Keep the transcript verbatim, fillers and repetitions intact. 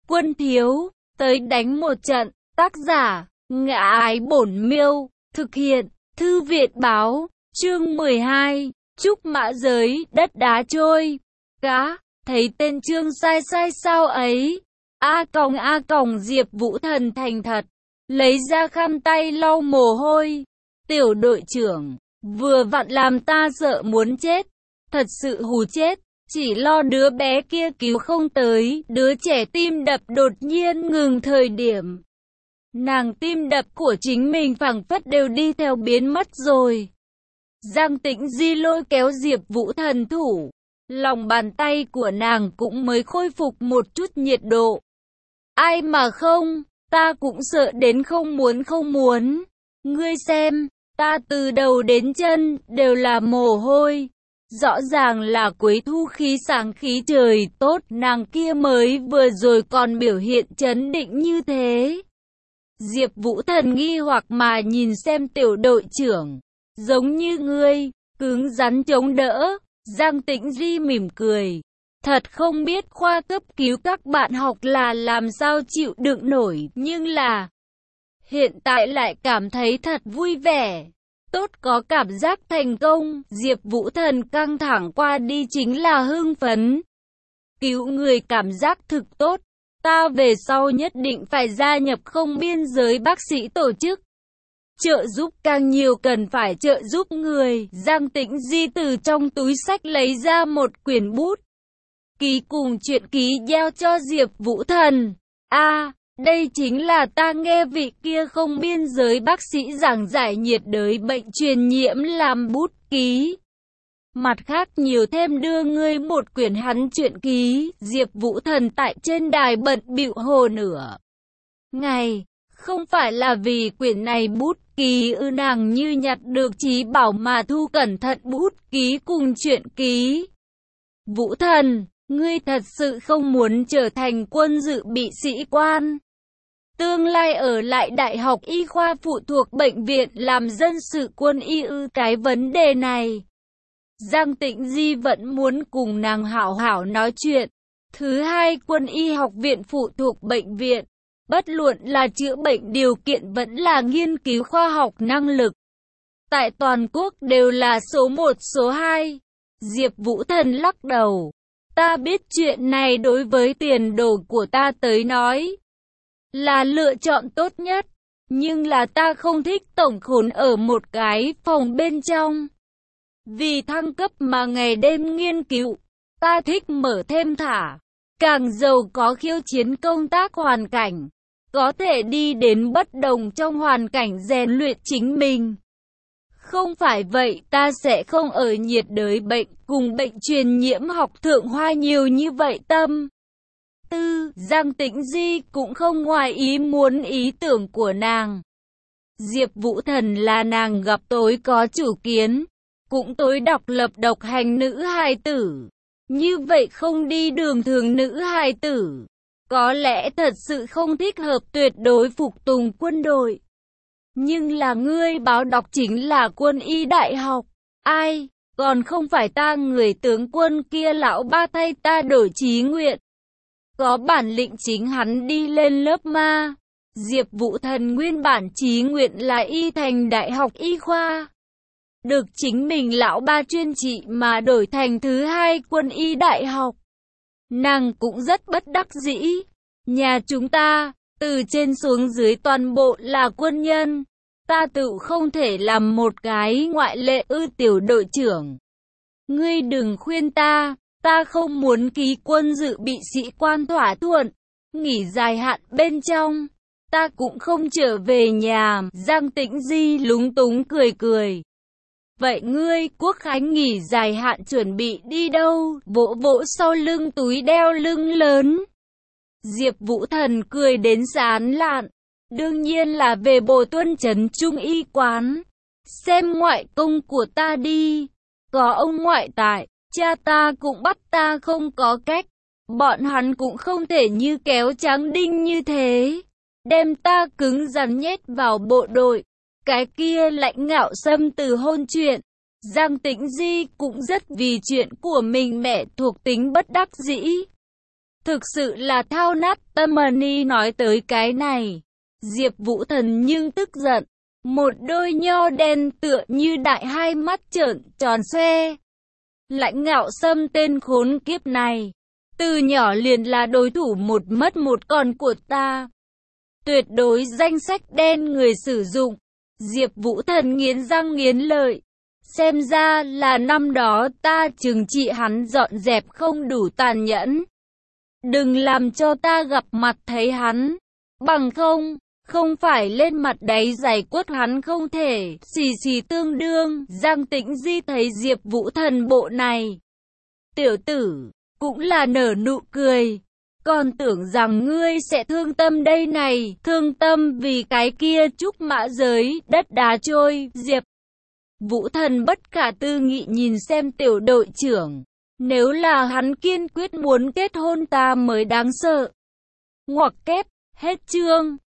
Quân thiếu, tới đánh một trận. Tác giả, Ngã Ái Bổn Miêu. Thực hiện, Thư viện báo. Chương mười hai. Trúc mã giới, đất đá trôi. Cá, thấy tên chương sai sai sao ấy. A còng a còng Diệp Vũ Thần thành thật. Lấy ra khăn tay lau mồ hôi. Tiểu đội trưởng, vừa vặn làm ta sợ muốn chết. Thật sự hù chết. Chỉ lo đứa bé kia cứu không tới, đứa trẻ tim đập đột nhiên ngừng thời điểm. Nàng tim đập của chính mình phảng phất đều đi theo biến mất rồi. Giang Tĩnh Di lôi kéo Diệp Vũ Thần thủ. Lòng bàn tay của nàng cũng mới khôi phục một chút nhiệt độ. Ai mà không, ta cũng sợ đến không muốn không muốn. Ngươi xem, ta từ đầu đến chân đều là mồ hôi. Rõ ràng là cuối thu khí sáng khí trời tốt, nàng kia mới vừa rồi còn biểu hiện trấn định như thế. Diệp Vũ Thần nghi hoặc mà nhìn xem tiểu đội trưởng, giống như ngươi, cứng rắn chống đỡ. Giang Tĩnh Di mỉm cười, thật không biết khoa cấp cứu các bạn học là làm sao chịu đựng nổi, nhưng là hiện tại lại cảm thấy thật vui vẻ. Tốt, có cảm giác thành công. Diệp Vũ Thần căng thẳng qua đi chính là hưng phấn. Cứu người cảm giác thực tốt. Ta về sau nhất định phải gia nhập không biên giới bác sĩ tổ chức. Trợ giúp càng nhiều, cần phải trợ giúp người. Giang Tĩnh Di từ trong túi xách lấy ra một quyển bút. Ký cùng truyện ký giao cho Diệp Vũ Thần. A à, đây chính là ta nghe vị kia không biên giới bác sĩ giảng giải nhiệt đới bệnh truyền nhiễm làm bút ký. Mặt khác nhiều thêm đưa ngươi một quyển hắn truyện ký. Diệp Vũ Thần tại trên đài bận bịu hồ nửa ngày. Không phải là vì quyển này bút ký ư, nàng như nhặt được trí bảo mà thu cẩn thận bút ký cùng truyện ký. Vũ Thần, ngươi thật sự không muốn trở thành quân dự bị sĩ quan? Tương lai ở lại Đại học Y khoa phụ thuộc bệnh viện làm dân sự quân y ư? Cái vấn đề này, Giang Tĩnh Di vẫn muốn cùng nàng hảo hảo nói chuyện. Thứ hai, quân y học viện phụ thuộc bệnh viện, bất luận là chữa bệnh điều kiện vẫn là nghiên cứu khoa học năng lực, tại toàn quốc đều là số một số hai. Diệp Vũ Thần lắc đầu. Ta biết chuyện này đối với tiền đồ của ta tới nói là lựa chọn tốt nhất, nhưng là ta không thích tổng khốn ở một cái phòng bên trong. Vì thăng cấp mà ngày đêm nghiên cứu, ta thích mở thêm thả, càng giàu có khiêu chiến công tác hoàn cảnh, có thể đi đến bất đồng trong hoàn cảnh rèn luyện chính mình. Không phải vậy ta sẽ không ở nhiệt đới bệnh cùng bệnh truyền nhiễm học thượng hoa nhiều như vậy tâm. Tư, Giang Tĩnh Di cũng không ngoài ý muốn ý tưởng của nàng. Diệp Vũ Thần là nàng gặp tối có chủ kiến, cũng tối độc lập độc hành nữ hài tử. Như vậy không đi đường thường nữ hài tử, có lẽ thật sự không thích hợp tuyệt đối phục tùng quân đội. Nhưng là ngươi báo đọc chính là quân y đại học. Ai, còn không phải ta người tướng quân kia lão ba thay ta đổi chí nguyện. Có bản lĩnh chính hắn đi lên lớp ma. Diệp Vũ Thần nguyên bản chí nguyện là y thành đại học y khoa. Được chính mình lão ba chuyên trị mà đổi thành thứ hai quân y đại học. Nàng cũng rất bất đắc dĩ. Nhà chúng ta, từ trên xuống dưới toàn bộ là quân nhân. Ta tự không thể làm một cái ngoại lệ ư? Tiểu đội trưởng, ngươi đừng khuyên ta, ta không muốn ký quân dự bị sĩ quan thỏa thuận. Nghỉ dài hạn bên trong, ta cũng không trở về nhà. Giang Tĩnh Di lúng túng cười cười. Vậy ngươi quốc khánh nghỉ dài hạn chuẩn bị đi đâu? Vỗ vỗ sau lưng túi đeo lưng lớn. Diệp Vũ Thần cười đến sán lạn. Đương nhiên là về Bồ Tuân trấn Trung y quán, xem ngoại công của ta đi. Có ông ngoại tại, cha ta cũng bắt ta không có cách. Bọn hắn cũng không thể như kéo trắng đinh như thế, đem ta cứng rắn nhét vào bộ đội. Cái kia lạnh ngạo xâm từ hôn chuyện. Giang Tĩnh Di cũng rất vì chuyện của mình mẹ thuộc tính bất đắc dĩ. Thực sự là thao nát tâm Mani nói tới cái này. Diệp Vũ Thần nhưng tức giận. Một đôi nho đen tựa như đại hai mắt trợn tròn xoe. Lãnh Ngạo Sâm tên khốn kiếp này. Từ nhỏ liền là đối thủ một mất một còn của ta. Tuyệt đối danh sách đen người sử dụng. Diệp Vũ Thần nghiến răng nghiến lợi. Xem ra là năm đó ta trừng trị hắn dọn dẹp không đủ tàn nhẫn. Đừng làm cho ta gặp mặt thấy hắn. Bằng không, không phải lên mặt đáy giày quất hắn không thể. Xì xì tương đương. Giang Tĩnh Di thấy Diệp Vũ Thần bộ này. Tiểu tử, cũng là nở nụ cười. Còn tưởng rằng ngươi sẽ thương tâm đây này. Thương tâm vì cái kia trúc mã giới, đất đá trôi. Diệp Vũ Thần bất khả tư nghị nhìn xem tiểu đội trưởng. Nếu là hắn kiên quyết muốn kết hôn ta mới đáng sợ. Ngoặc kép, hết chương.